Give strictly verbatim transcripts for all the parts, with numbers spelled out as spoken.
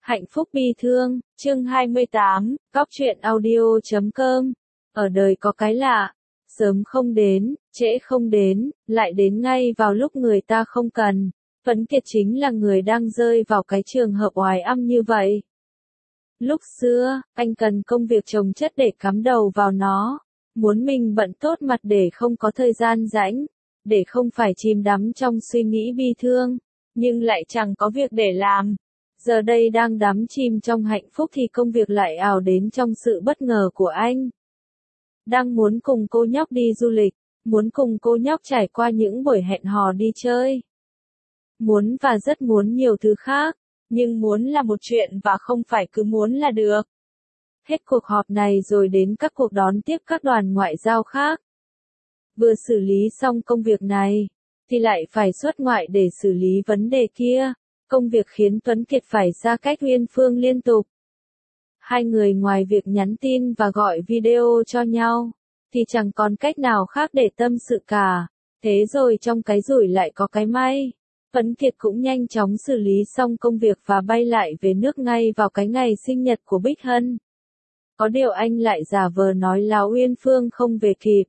Hạnh phúc bi thương, chương hai mươi tám, góc truyện audio chấm com. Ở đời có cái lạ, sớm không đến, trễ không đến, lại đến ngay vào lúc người ta không cần. Tuấn Kiệt chính là người đang rơi vào cái trường hợp oái âm như vậy. Lúc xưa, anh cần công việc chồng chất để cắm đầu vào nó, muốn mình bận tốt mặt để không có thời gian rảnh, để không phải chìm đắm trong suy nghĩ bi thương, nhưng lại chẳng có việc để làm. Giờ đây đang đắm chìm trong hạnh phúc thì công việc lại ào đến trong sự bất ngờ của anh. Đang muốn cùng cô nhóc đi du lịch, muốn cùng cô nhóc trải qua những buổi hẹn hò đi chơi. Muốn và rất muốn nhiều thứ khác, nhưng muốn là một chuyện và không phải cứ muốn là được. Hết cuộc họp này rồi đến các cuộc đón tiếp các đoàn ngoại giao khác. Vừa xử lý xong công việc này, thì lại phải xuất ngoại để xử lý vấn đề kia. Công việc khiến Tuấn Kiệt phải ra cách Uyên Phương liên tục. Hai người ngoài việc nhắn tin và gọi video cho nhau, thì chẳng còn cách nào khác để tâm sự cả. Thế rồi trong cái rủi lại có cái may. Tuấn Kiệt cũng nhanh chóng xử lý xong công việc và bay lại về nước ngay vào cái ngày sinh nhật của Bích Hân. Có điều anh lại giả vờ nói láo Uyên Phương không về kịp.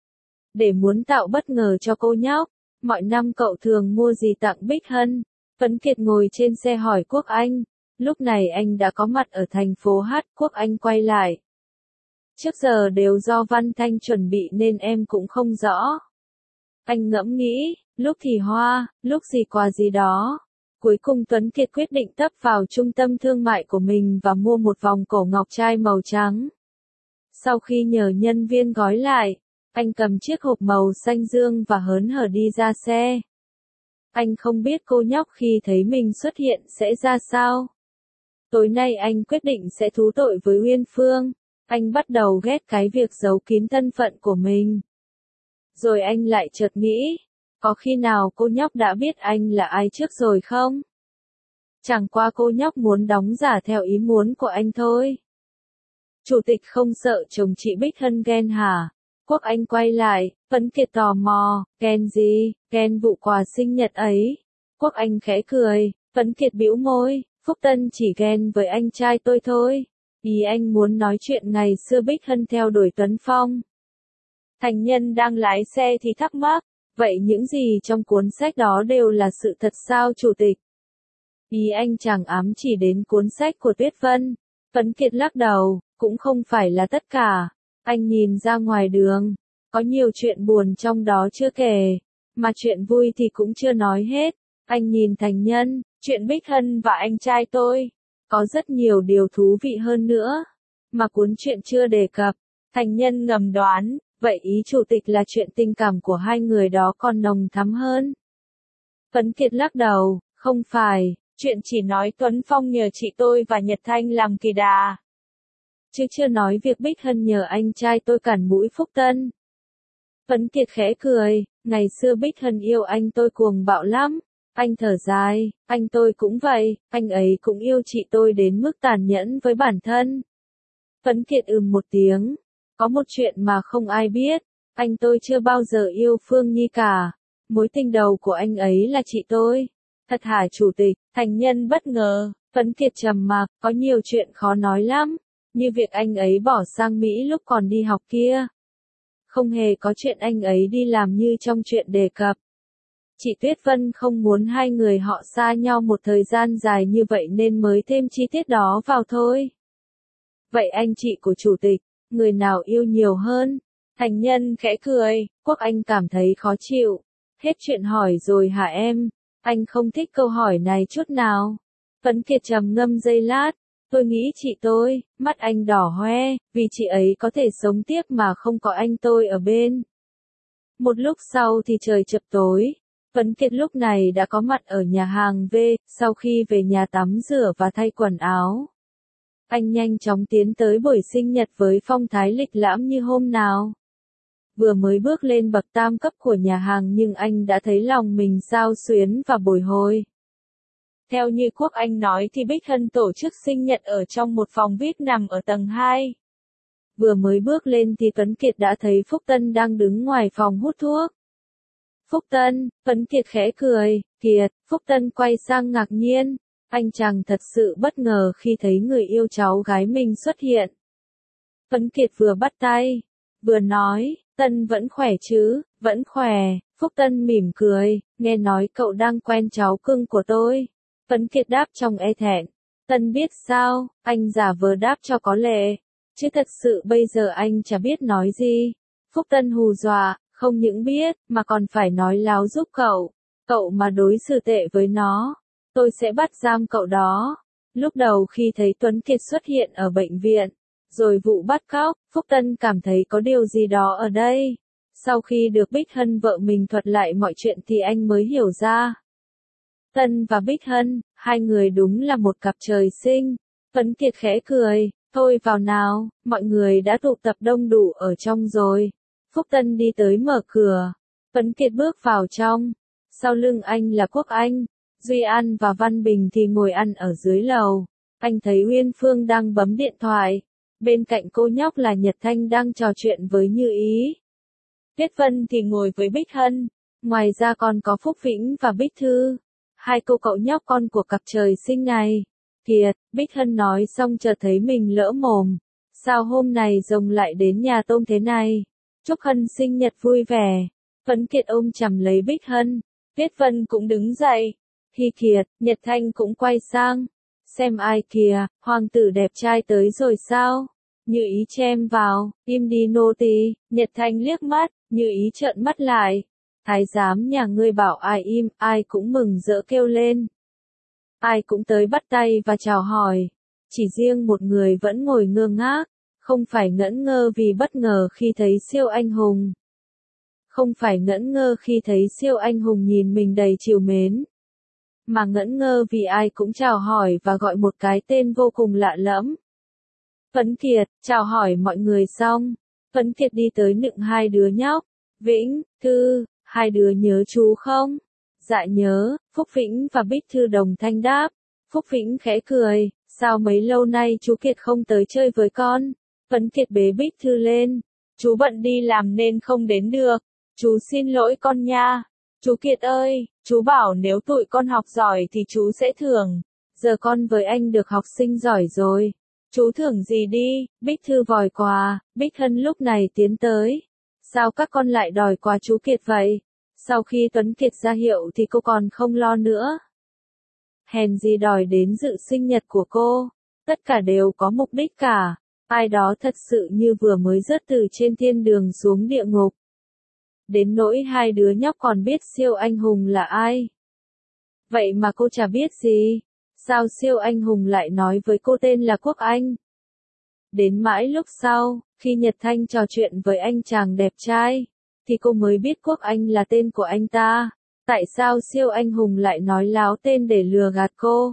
Để muốn tạo bất ngờ cho cô nhóc, mọi năm cậu thường mua gì tặng Bích Hân? Tuấn Kiệt ngồi trên xe hỏi Quốc Anh. Lúc này anh đã có mặt ở thành phố Hát. Quốc Anh quay lại. Trước giờ đều do Văn Thanh chuẩn bị nên em cũng không rõ. Anh ngẫm nghĩ, lúc thì hoa, lúc gì quà gì đó. Cuối cùng Tuấn Kiệt quyết định tấp vào trung tâm thương mại của mình và mua một vòng cổ ngọc trai màu trắng. Sau khi nhờ nhân viên gói lại, anh cầm chiếc hộp màu xanh dương và hớn hở đi ra xe. Anh không biết cô nhóc khi thấy mình xuất hiện sẽ ra sao. Tối nay anh quyết định sẽ thú tội với Uyên Phương. Anh bắt đầu ghét cái việc giấu kín thân phận của mình. Rồi anh lại chợt nghĩ, có khi nào cô nhóc đã biết anh là ai trước rồi không? Chẳng qua cô nhóc muốn đóng giả theo ý muốn của anh thôi. Chủ tịch không sợ chồng chị Bích Hân ghen hả? Quốc Anh quay lại, Tuấn Kiệt tò mò, ghen gì, ghen vụ quà sinh nhật ấy. Quốc Anh khẽ cười, Tuấn Kiệt bĩu môi, Phúc Tân chỉ ghen với anh trai tôi thôi. Ý anh muốn nói chuyện ngày xưa Bích Hân theo đuổi Tuấn Phong. Thành Nhân đang lái xe thì thắc mắc, vậy những gì trong cuốn sách đó đều là sự thật sao chủ tịch? Ý anh chẳng ám chỉ đến cuốn sách của Tuyết Vân. Tuấn Kiệt lắc đầu, cũng không phải là tất cả. Anh nhìn ra ngoài đường, có nhiều chuyện buồn trong đó chưa kể, mà chuyện vui thì cũng chưa nói hết. Anh nhìn Thành Nhân, chuyện Bích Hân và anh trai tôi, có rất nhiều điều thú vị hơn nữa, mà cuốn truyện chưa đề cập. Thành Nhân ngầm đoán, vậy ý chủ tịch là chuyện tình cảm của hai người đó còn nồng thắm hơn. Tuấn Kiệt lắc đầu, không phải, chuyện chỉ nói Tuấn Phong nhờ chị tôi và Nhật Thanh làm kỳ đà. Chứ chưa nói việc Bích Hân nhờ anh trai tôi cản mũi Phúc Tân. Tuấn Kiệt khẽ cười, ngày xưa Bích Hân yêu anh tôi cuồng bạo lắm. Anh thở dài, anh tôi cũng vậy, anh ấy cũng yêu chị tôi đến mức tàn nhẫn với bản thân. Tuấn Kiệt ừm một tiếng, có một chuyện mà không ai biết, anh tôi chưa bao giờ yêu Phương Nhi cả. Mối tình đầu của anh ấy là chị tôi. Thật hả chủ tịch? Thành Nhân bất ngờ, Tuấn Kiệt trầm mặc, có nhiều chuyện khó nói lắm. Như việc anh ấy bỏ sang Mỹ lúc còn đi học kia. Không hề có chuyện anh ấy đi làm như trong chuyện đề cập. Chị Tuyết Vân không muốn hai người họ xa nhau một thời gian dài như vậy nên mới thêm chi tiết đó vào thôi. Vậy anh chị của chủ tịch, người nào yêu nhiều hơn? Thành Nhân khẽ cười, Quốc Anh cảm thấy khó chịu. Hết chuyện hỏi rồi hả em? Anh không thích câu hỏi này chút nào. Tuấn Kiệt trầm ngâm giây lát. Tôi nghĩ chị tôi, mắt anh đỏ hoe, vì chị ấy có thể sống tiếp mà không có anh tôi ở bên. Một lúc sau thì trời chập tối. Tuấn Kiệt lúc này đã có mặt ở nhà hàng V, sau khi về nhà tắm rửa và thay quần áo. Anh nhanh chóng tiến tới buổi sinh nhật với phong thái lịch lãm như hôm nào. Vừa mới bước lên bậc tam cấp của nhà hàng nhưng anh đã thấy lòng mình xao xuyến và bồi hồi. Theo như Quốc Anh nói thì Bích Hân tổ chức sinh nhật ở trong một phòng vi ai pi nằm ở tầng hai. Vừa mới bước lên thì Tuấn Kiệt đã thấy Phúc Tân đang đứng ngoài phòng hút thuốc. Phúc Tân, Tuấn Kiệt khẽ cười, Kiệt, Phúc Tân quay sang ngạc nhiên. Anh chàng thật sự bất ngờ khi thấy người yêu cháu gái mình xuất hiện. Tuấn Kiệt vừa bắt tay, vừa nói, Tân vẫn khỏe chứ, vẫn khỏe. Phúc Tân mỉm cười, nghe nói cậu đang quen cháu cưng của tôi. Tuấn Kiệt đáp trong e thẹn. Tân biết sao, anh giả vờ đáp cho có lệ. Chứ thật sự bây giờ anh chả biết nói gì. Phúc Tân hù dọa, không những biết, mà còn phải nói láo giúp cậu. Cậu mà đối xử tệ với nó, tôi sẽ bắt giam cậu đó. Lúc đầu khi thấy Tuấn Kiệt xuất hiện ở bệnh viện, rồi vụ bắt cóc, Phúc Tân cảm thấy có điều gì đó ở đây. Sau khi được Bích Hân vợ mình thuật lại mọi chuyện thì anh mới hiểu ra. Tân và Bích Hân, hai người đúng là một cặp trời sinh. Tuấn Kiệt khẽ cười, thôi vào nào, mọi người đã tụ tập đông đủ ở trong rồi. Phúc Tân đi tới mở cửa. Tuấn Kiệt bước vào trong. Sau lưng anh là Quốc Anh, Duy An và Văn Bình thì ngồi ăn ở dưới lầu. Anh thấy Uyên Phương đang bấm điện thoại. Bên cạnh cô nhóc là Nhật Thanh đang trò chuyện với Như Ý. Tuyết Vân thì ngồi với Bích Hân. Ngoài ra còn có Phúc Vĩnh và Bích Thư. Hai cô cậu nhóc con của cặp trời sinh này. Kiệt, Bích Hân nói xong chợt thấy mình lỡ mồm. Sao hôm này rồng lại đến nhà Tôm thế này? Chúc Hân sinh nhật vui vẻ. Tuấn Kiệt ôm chầm lấy Bích Hân. Tuyết Vân cũng đứng dậy. Hi Kiệt, Nhật Thanh cũng quay sang. Xem ai kìa, hoàng tử đẹp trai tới rồi sao? Như Ý chen vào, im đi nô tỳ. Nhật Thanh liếc mắt, Như Ý trợn mắt lại. Thái giám nhà ngươi bảo ai im, ai cũng mừng rỡ kêu lên. Ai cũng tới bắt tay và chào hỏi. Chỉ riêng một người vẫn ngồi ngơ ngác, không phải ngẩn ngơ vì bất ngờ khi thấy siêu anh hùng. Không phải ngẩn ngơ khi thấy siêu anh hùng nhìn mình đầy trìu mến. Mà ngẩn ngơ vì ai cũng chào hỏi và gọi một cái tên vô cùng lạ lẫm. Tuấn Kiệt, chào hỏi mọi người xong. Tuấn Kiệt đi tới nựng hai đứa nhóc. Vĩnh, Thư, hai đứa nhớ chú không? Dạ nhớ, Phúc Vĩnh và Bích Thư đồng thanh đáp. Phúc Vĩnh khẽ cười, sao mấy lâu nay chú Kiệt không tới chơi với con? Tuấn Kiệt bế Bích Thư lên. Chú bận đi làm nên không đến được. Chú xin lỗi con nha. Chú Kiệt ơi, chú bảo nếu tụi con học giỏi thì chú sẽ thưởng. Giờ con với anh được học sinh giỏi rồi. Chú thưởng gì đi? Bích Thư vòi quà. Bích Hân lúc này tiến tới. Sao các con lại đòi quà chú Kiệt vậy? Sau khi Tuấn Kiệt ra hiệu thì cô còn không lo nữa. Hèn gì đòi đến dự sinh nhật của cô. Tất cả đều có mục đích cả. Ai đó thật sự như vừa mới rớt từ trên thiên đường xuống địa ngục. Đến nỗi hai đứa nhóc còn biết siêu anh hùng là ai. Vậy mà cô chả biết gì. Sao siêu anh hùng lại nói với cô tên là Quốc Anh? Đến mãi lúc sau, khi Nhật Thanh trò chuyện với anh chàng đẹp trai, thì cô mới biết Quốc Anh là tên của anh ta. Tại sao siêu anh hùng lại nói láo tên để lừa gạt cô?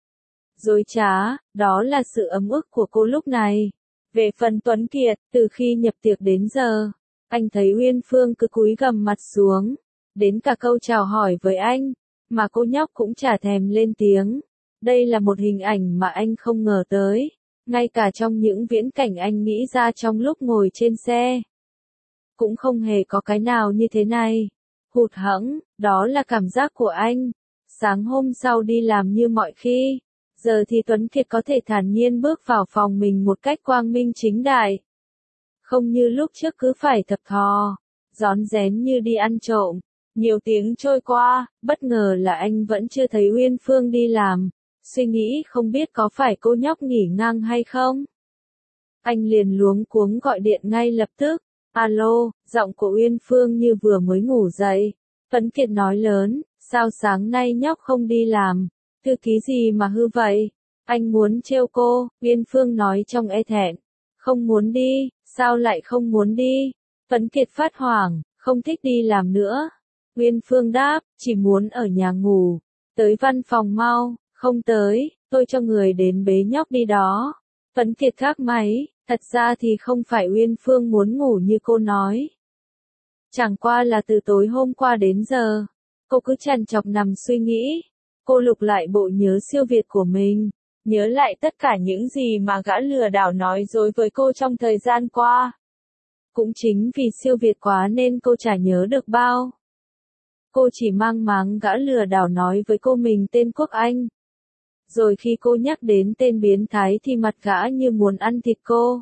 Dối trá, đó là sự ấm ức của cô lúc này. Về phần Tuấn Kiệt, từ khi nhập tiệc đến giờ, anh thấy Uyên Phương cứ cúi gằm mặt xuống, đến cả câu chào hỏi với anh, mà cô nhóc cũng chả thèm lên tiếng. Đây là một hình ảnh mà anh không ngờ tới, ngay cả trong những viễn cảnh anh nghĩ ra trong lúc ngồi trên xe. Cũng không hề có cái nào như thế này. Hụt hẫng, đó là cảm giác của anh. Sáng hôm sau đi làm như mọi khi, giờ thì Tuấn Kiệt có thể thản nhiên bước vào phòng mình một cách quang minh chính đại. Không như lúc trước cứ phải thập thò, rón rén như đi ăn trộm. Nhiều tiếng trôi qua, bất ngờ là anh vẫn chưa thấy Uyên Phương đi làm. Suy nghĩ không biết có phải cô nhóc nghỉ ngang hay không. Anh liền luống cuống gọi điện ngay lập tức. Alo, giọng của Uyên Phương như vừa mới ngủ dậy. Tuấn Kiệt nói lớn, sao sáng nay nhóc không đi làm? Thư ký gì mà hư vậy? Anh muốn trêu cô, Uyên Phương nói trong e thẹn. Không muốn đi, sao lại không muốn đi? Tuấn Kiệt phát hoảng, không thích đi làm nữa. Uyên Phương đáp, chỉ muốn ở nhà ngủ. Tới văn phòng mau, không tới, tôi cho người đến bế nhóc đi đó. Tuấn Kiệt gác máy, thật ra thì không phải Uyên Phương muốn ngủ như cô nói. Chẳng qua là từ tối hôm qua đến giờ, cô cứ trằn trọc nằm suy nghĩ. Cô lục lại bộ nhớ siêu việt của mình, nhớ lại tất cả những gì mà gã lừa đảo nói dối với cô trong thời gian qua. Cũng chính vì siêu việt quá nên cô chả nhớ được bao. Cô chỉ mang máng gã lừa đảo nói với cô mình tên Quốc Anh. Rồi khi cô nhắc đến tên biến thái thì mặt gã như muốn ăn thịt cô.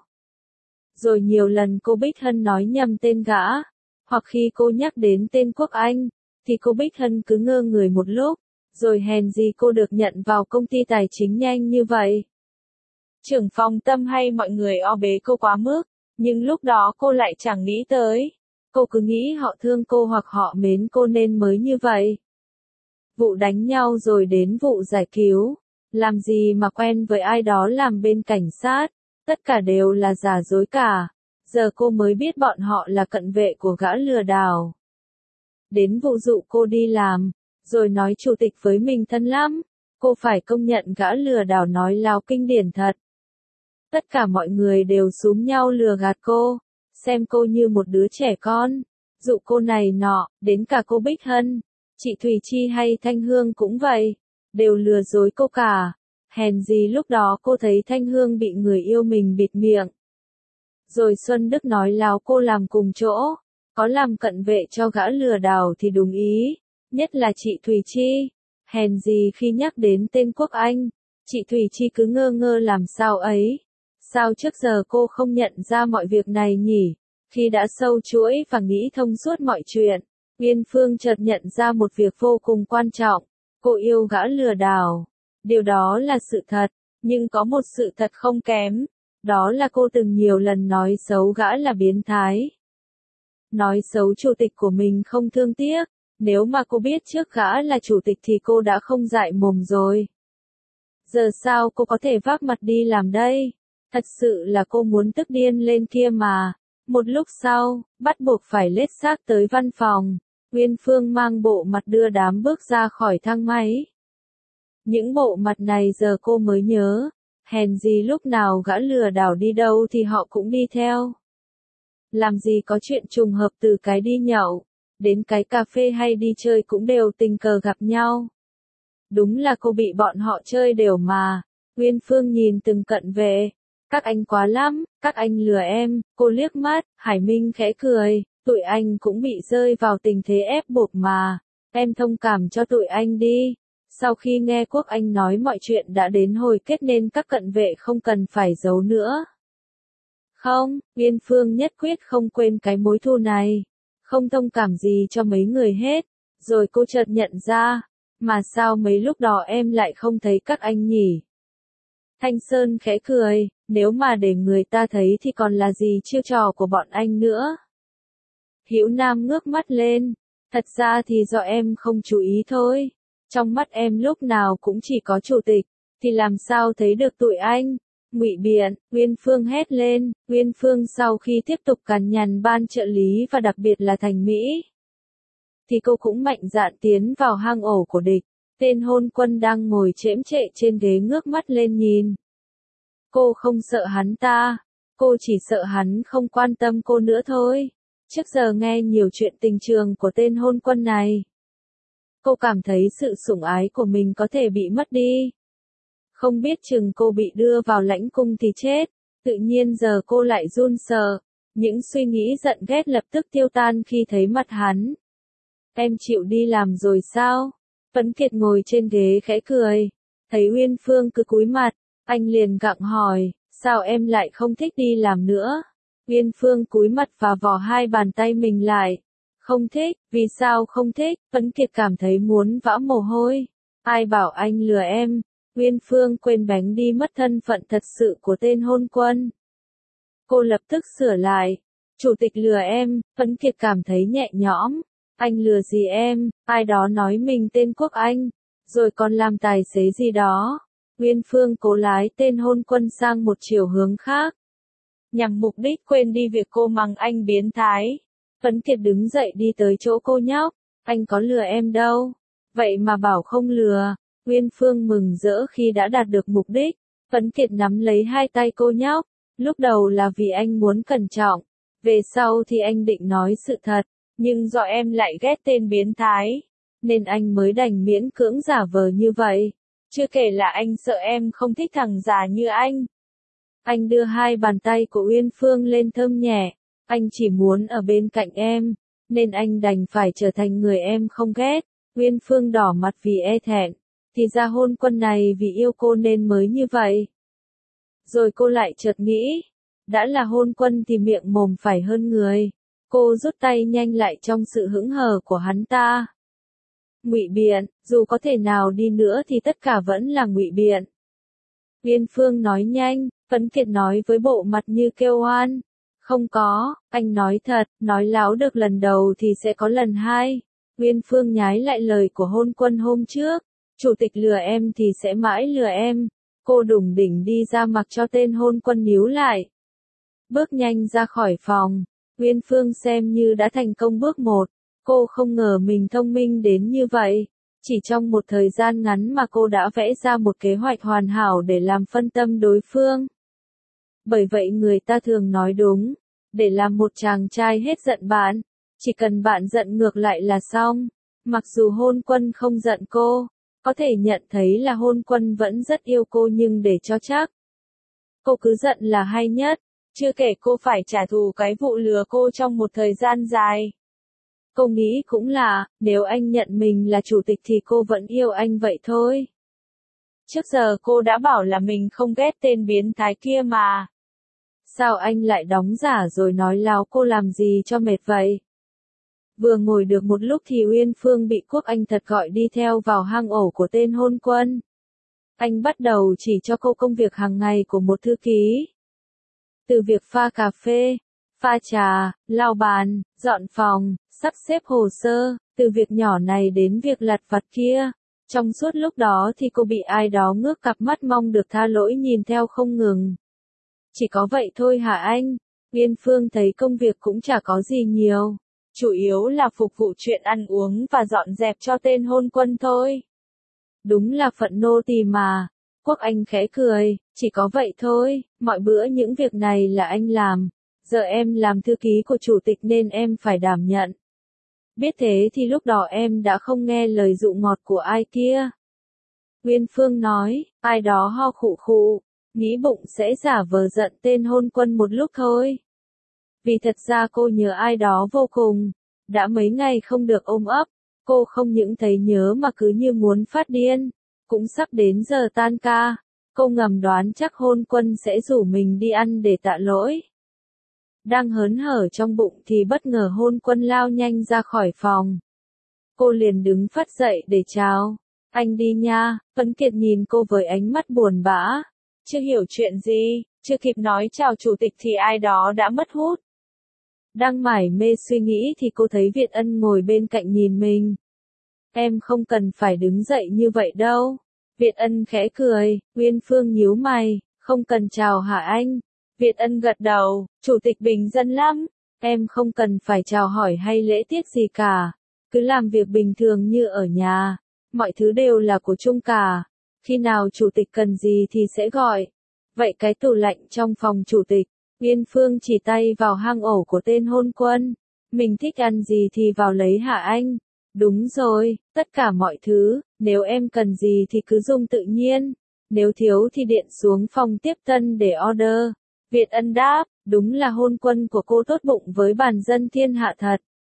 Rồi nhiều lần cô Bích Hân nói nhầm tên gã. Hoặc khi cô nhắc đến tên Quốc Anh, thì cô Bích Hân cứ ngơ người một lúc. Rồi hèn gì cô được nhận vào công ty tài chính nhanh như vậy. Trưởng phòng Tâm hay mọi người o bế cô quá mức, nhưng lúc đó cô lại chẳng nghĩ tới. Cô cứ nghĩ họ thương cô hoặc họ mến cô nên mới như vậy. Vụ đánh nhau rồi đến vụ giải cứu. Làm gì mà quen với ai đó làm bên cảnh sát, tất cả đều là giả dối cả. Giờ cô mới biết bọn họ là cận vệ của gã lừa đảo. Đến vụ dụ cô đi làm, rồi nói chủ tịch với mình thân lắm. Cô phải công nhận gã lừa đảo nói láo kinh điển thật. Tất cả mọi người đều xúm nhau lừa gạt cô, xem cô như một đứa trẻ con, dụ cô này nọ, đến cả cô Bích Hân, chị Thùy Chi hay Thanh Hương cũng vậy, đều lừa dối cô cả. Hèn gì lúc đó cô thấy Thanh Hương bị người yêu mình bịt miệng. Rồi Xuân Đức nói láo cô làm cùng chỗ, có làm cận vệ cho gã lừa đảo thì đúng ý, nhất là chị Thùy Chi. Hèn gì khi nhắc đến tên Quốc Anh, chị Thùy Chi cứ ngơ ngơ làm sao ấy. Sao trước giờ cô không nhận ra mọi việc này nhỉ? Khi đã sâu chuỗi và nghĩ thông suốt mọi chuyện, Uyên Phương chợt nhận ra một việc vô cùng quan trọng. Cô yêu gã lừa đảo. Điều đó là sự thật, nhưng có một sự thật không kém. Đó là cô từng nhiều lần nói xấu gã là biến thái. Nói xấu chủ tịch của mình không thương tiếc. Nếu mà cô biết trước gã là chủ tịch thì cô đã không dại mồm rồi. Giờ sao cô có thể vác mặt đi làm đây? Thật sự là cô muốn tức điên lên kia mà. Một lúc sau, bắt buộc phải lết xác tới văn phòng. Uyên Phương mang bộ mặt đưa đám bước ra khỏi thang máy. Những bộ mặt này giờ cô mới nhớ. Hèn gì lúc nào gã lừa đảo đi đâu thì họ cũng đi theo. Làm gì có chuyện trùng hợp từ cái đi nhậu, đến cái cà phê hay đi chơi cũng đều tình cờ gặp nhau. Đúng là cô bị bọn họ chơi đều mà. Uyên Phương nhìn từng cận vệ. Các anh quá lắm, các anh lừa em, cô liếc mắt, Hải Minh khẽ cười, tụi anh cũng bị rơi vào tình thế ép buộc mà, em thông cảm cho tụi anh đi. Sau khi nghe Quốc Anh nói mọi chuyện đã đến hồi kết nên các cận vệ không cần phải giấu nữa. Không, Uyên Phương nhất quyết không quên cái mối thù này, không thông cảm gì cho mấy người hết, rồi cô chợt nhận ra, mà sao mấy lúc đó em lại không thấy các anh nhỉ? Thanh Sơn khẽ cười, nếu mà để người ta thấy thì còn là gì chiêu trò của bọn anh nữa. Hữu Nam ngước mắt lên, thật ra thì do em không chú ý thôi. Trong mắt em lúc nào cũng chỉ có chủ tịch, thì làm sao thấy được tụi anh. Ngụy biện, Uyên Phương hét lên. Uyên Phương sau khi tiếp tục cằn nhằn ban trợ lý và đặc biệt là Thành Mỹ, thì cô cũng mạnh dạn tiến vào hang ổ của địch. Tên hôn quân đang ngồi chễm chệ trên ghế ngước mắt lên nhìn. Cô không sợ hắn ta, cô chỉ sợ hắn không quan tâm cô nữa thôi. Trước giờ nghe nhiều chuyện tình trường của tên hôn quân này, cô cảm thấy sự sủng ái của mình có thể bị mất đi. Không biết chừng cô bị đưa vào lãnh cung thì chết. Tự nhiên giờ cô lại run sợ. Những suy nghĩ giận ghét lập tức tiêu tan khi thấy mặt hắn. Em chịu đi làm rồi sao? Vấn Kiệt ngồi trên ghế khẽ cười. Thấy Uyên Phương cứ cúi mặt, anh liền gặng hỏi, sao em lại không thích đi làm nữa? Uyên Phương cúi mặt và vò hai bàn tay mình lại. Không thích, vì sao không thích? Vấn Kiệt cảm thấy muốn vã mồ hôi. Ai bảo anh lừa em? Uyên Phương quên bánh đi mất thân phận thật sự của tên hôn quân. Cô lập tức sửa lại. Chủ tịch lừa em, Vấn Kiệt cảm thấy nhẹ nhõm. Anh lừa gì em, ai đó nói mình tên Quốc Anh, rồi còn làm tài xế gì đó. Uyên Phương cố lái tên hôn quân sang một chiều hướng khác, nhằm mục đích quên đi việc cô mắng anh biến thái. Vấn Kiệt đứng dậy đi tới chỗ cô nhóc, anh có lừa em đâu, vậy mà bảo không lừa. Uyên Phương mừng rỡ khi đã đạt được mục đích. Vấn Kiệt nắm lấy hai tay cô nhóc, lúc đầu là vì anh muốn cẩn trọng, về sau thì anh định nói sự thật. Nhưng do em lại ghét tên biến thái, nên anh mới đành miễn cưỡng giả vờ như vậy. Chưa kể là anh sợ em không thích thằng già như anh. Anh đưa hai bàn tay của Uyên Phương lên thơm nhẹ. Anh chỉ muốn ở bên cạnh em, nên anh đành phải trở thành người em không ghét. Uyên Phương đỏ mặt vì e thẹn. thì ra hôn quân này vì yêu cô nên mới như vậy. Rồi cô lại chợt nghĩ, đã là hôn quân thì miệng mồm phải hơn người. Cô rút tay nhanh lại trong sự hững hờ của hắn ta. Ngụy biện, dù có thể nào đi nữa thì tất cả vẫn là ngụy biện. Uyên Phương nói nhanh, Phấn Kiệt nói với bộ mặt như kêu oan. Không có, anh nói thật, nói láo được lần đầu thì sẽ có lần hai. Uyên Phương nhái lại lời của hôn quân hôm trước. Chủ tịch lừa em thì sẽ mãi lừa em. Cô đủng đỉnh đi ra mặc cho tên hôn quân níu lại. Bước nhanh ra khỏi phòng. Uyên Phương xem như đã thành công bước một. Cô không ngờ mình thông minh đến như vậy. Chỉ trong một thời gian ngắn mà cô đã vẽ ra một kế hoạch hoàn hảo để làm phân tâm đối phương. Bởi vậy người ta thường nói đúng, để làm một chàng trai hết giận bạn, chỉ cần bạn giận ngược lại là xong. Mặc dù hôn quân không giận cô, có thể nhận thấy là hôn quân vẫn rất yêu cô nhưng để cho chắc, cô cứ giận là hay nhất, chưa kể cô phải trả thù cái vụ lừa cô trong một thời gian dài. Cô nghĩ cũng là, nếu anh nhận mình là chủ tịch thì cô vẫn yêu anh vậy thôi. Trước giờ cô đã bảo là mình không ghét tên biến thái kia mà. Sao anh lại đóng giả rồi nói láo cô làm gì cho mệt vậy? Vừa ngồi được một lúc thì Uyên Phương bị Quốc Anh Thật gọi đi theo vào hang ổ của tên hôn quân. Anh bắt đầu chỉ cho cô công việc hàng ngày của một thư ký. Từ việc pha cà phê, pha trà, lau bàn, dọn phòng, sắp xếp hồ sơ, từ việc nhỏ này đến việc lặt vặt kia. Trong suốt lúc đó thì cô bị ai đó ngước cặp mắt mong được tha lỗi nhìn theo không ngừng. Chỉ có vậy thôi hả anh? Uyên Phương thấy công việc cũng chả có gì nhiều. Chủ yếu là phục vụ chuyện ăn uống và dọn dẹp cho tên hôn quân thôi. Đúng là phận nô tỳ mà. Quốc Anh khẽ cười, chỉ có vậy thôi, mọi bữa những việc này là anh làm. Giờ em làm thư ký của chủ tịch nên em phải đảm nhận. Biết thế thì lúc đó em đã không nghe lời dụ ngọt của ai kia. Uyên Phương nói, ai đó ho khụ khụ, nghĩ bụng sẽ giả vờ giận tên hôn quân một lúc thôi. Vì thật ra cô nhớ ai đó vô cùng. Đã mấy ngày không được ôm ấp, cô không những thấy nhớ mà cứ như muốn phát điên. Cũng sắp đến giờ tan ca, cô ngầm đoán chắc hôn quân sẽ rủ mình đi ăn để tạ lỗi. Đang hớn hở trong bụng thì bất ngờ hôn quân lao nhanh ra khỏi phòng. Cô liền đứng phắt dậy để chào. Anh đi nha. Phấn Kiệt nhìn cô với ánh mắt buồn bã. Chưa hiểu chuyện gì, chưa kịp nói chào chủ tịch thì ai đó đã mất hút. Đang mải mê suy nghĩ thì cô thấy Việt Ân ngồi bên cạnh nhìn mình. Em không cần phải đứng dậy như vậy đâu. Việt Ân khẽ cười. Uyên Phương nhíu mày, không cần chào hả anh? Việt Ân gật đầu, chủ tịch bình dân lắm. Em không cần phải chào hỏi hay lễ tiết gì cả. Cứ làm việc bình thường như ở nhà. Mọi thứ đều là của chung cả. Khi nào chủ tịch cần gì thì sẽ gọi. Vậy cái tủ lạnh trong phòng chủ tịch. Uyên Phương chỉ tay vào hang ổ của tên hôn quân. Mình thích ăn gì thì vào lấy hả anh? Đúng rồi, tất cả mọi thứ, nếu em cần gì thì cứ dùng tự nhiên. Nếu thiếu thì điện xuống phòng tiếp tân để order. Việt Ân đáp, đúng là hôn quân của cô tốt bụng với bản dân thiên hạ thật.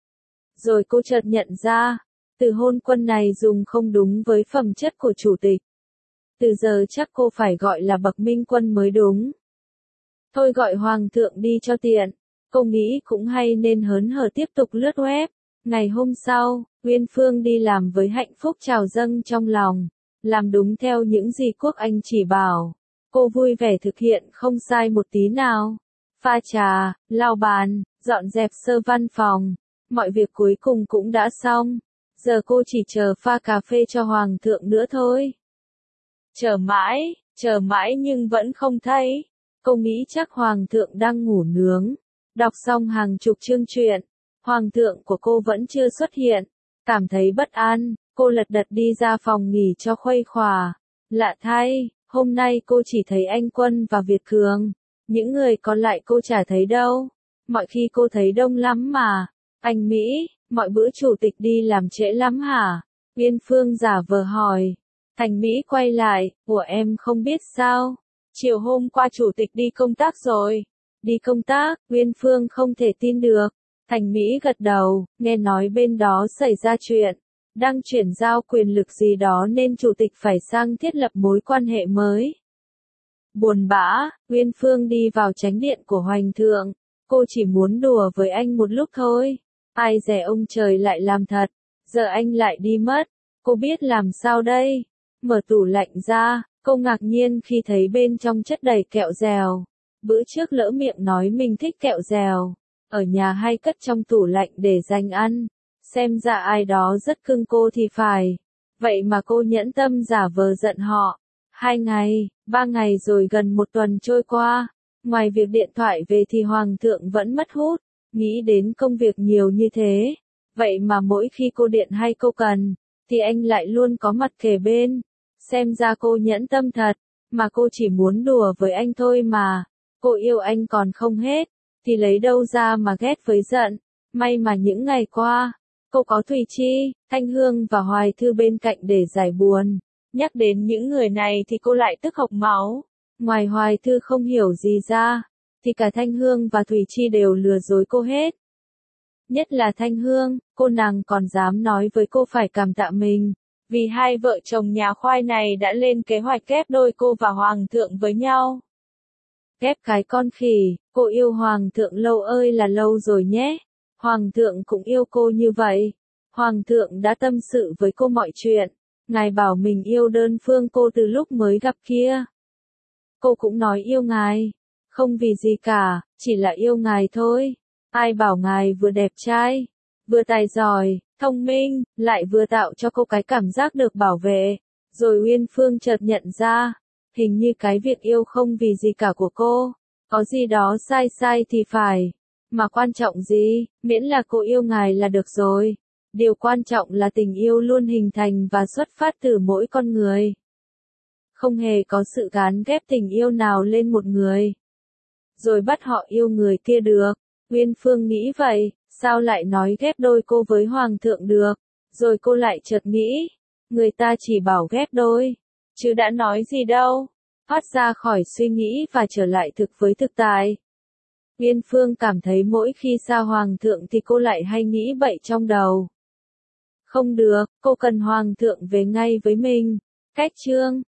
Rồi cô chợt nhận ra, từ hôn quân này dùng không đúng với phẩm chất của chủ tịch. Từ giờ chắc cô phải gọi là bậc minh quân mới đúng. Thôi gọi hoàng thượng đi cho tiện. Cô nghĩ cũng hay nên hớn hở tiếp tục lướt web. Ngày hôm sau, Uyên Phương đi làm với hạnh phúc trào dâng trong lòng. Làm đúng theo những gì Quốc Anh chỉ bảo. Cô vui vẻ thực hiện không sai một tí nào. Pha trà, lau bàn, dọn dẹp sơ văn phòng. Mọi việc cuối cùng cũng đã xong. Giờ cô chỉ chờ pha cà phê cho hoàng thượng nữa thôi. Chờ mãi, chờ mãi nhưng vẫn không thấy. Cô nghĩ chắc hoàng thượng đang ngủ nướng. Đọc xong hàng chục chương truyện, hoàng thượng của cô vẫn chưa xuất hiện. Cảm thấy bất an, cô lật đật đi ra phòng nghỉ cho khuây khỏa. Lạ thay, hôm nay cô chỉ thấy anh Quân và Việt Cường. Những người còn lại cô chả thấy đâu. Mọi khi cô thấy đông lắm mà. Anh Mỹ, mọi bữa chủ tịch đi làm trễ lắm hả? Uyên Phương giả vờ hỏi. Thành Mỹ quay lại, của em không biết sao. Chiều hôm qua chủ tịch đi công tác rồi. Đi công tác, Uyên Phương không thể tin được. Thành Mỹ gật đầu, nghe nói bên đó xảy ra chuyện. đang chuyển giao quyền lực gì đó nên chủ tịch phải sang thiết lập mối quan hệ mới. Buồn bã, Uyên Phương đi vào chánh điện của Hoành Thượng, cô chỉ muốn đùa với anh một lúc thôi. Ai dè ông trời lại làm thật, giờ anh lại đi mất, cô biết làm sao đây? Mở tủ lạnh ra, cô ngạc nhiên khi thấy bên trong chất đầy kẹo dẻo. Bữa trước lỡ miệng nói mình thích kẹo dẻo, ở nhà hay cất trong tủ lạnh để dành ăn. Xem ra ai đó rất cưng cô thì phải. Vậy mà cô nhẫn tâm giả vờ giận họ. Hai ngày, ba ngày rồi gần một tuần trôi qua. Ngoài việc điện thoại về thì Hoàng thượng vẫn mất hút. Nghĩ đến công việc nhiều như thế. Vậy mà mỗi khi cô điện hay cô cần, thì anh lại luôn có mặt kề bên. Xem ra cô nhẫn tâm thật, mà cô chỉ muốn đùa với anh thôi mà. Cô yêu anh còn không hết, thì lấy đâu ra mà ghét với giận. May mà những ngày qua, cô có Thùy Chi, Thanh Hương và Hoài Thư bên cạnh để giải buồn. Nhắc đến những người này thì cô lại tức hộc máu. Ngoài Hoài Thư không hiểu gì ra, thì cả Thanh Hương và Thùy Chi đều lừa dối cô hết. Nhất là Thanh Hương, cô nàng còn dám nói với cô phải cảm tạ mình, vì hai vợ chồng nhà khoai này đã lên kế hoạch ghép đôi cô và Hoàng thượng với nhau. Ghép cái con khỉ, cô yêu Hoàng thượng lâu ơi là lâu rồi nhé. Hoàng thượng cũng yêu cô như vậy. Hoàng thượng đã tâm sự với cô mọi chuyện. Ngài bảo mình yêu đơn phương cô từ lúc mới gặp kia. Cô cũng nói yêu ngài. Không vì gì cả, chỉ là yêu ngài thôi. Ai bảo ngài vừa đẹp trai, vừa tài giỏi, thông minh, lại vừa tạo cho cô cái cảm giác được bảo vệ. Rồi Uyên Phương chợt nhận ra, hình như cái việc yêu không vì gì cả của cô, có gì đó sai sai thì phải. Mà quan trọng gì, miễn là cô yêu ngài là được rồi. Điều quan trọng là tình yêu luôn hình thành và xuất phát từ mỗi con người. Không hề có sự gán ghép tình yêu nào lên một người, rồi bắt họ yêu người kia được. Uyên Phương nghĩ vậy, sao lại nói ghép đôi cô với Hoàng thượng được? Rồi cô lại chợt nghĩ, người ta chỉ bảo ghép đôi, chứ đã nói gì đâu. Thoát ra khỏi suy nghĩ và trở lại thực với thực tại. Uyên Phương cảm thấy mỗi khi xa Hoàng thượng thì cô lại hay nghĩ bậy trong đầu. Không được, cô cần Hoàng thượng về ngay với mình. Cách chương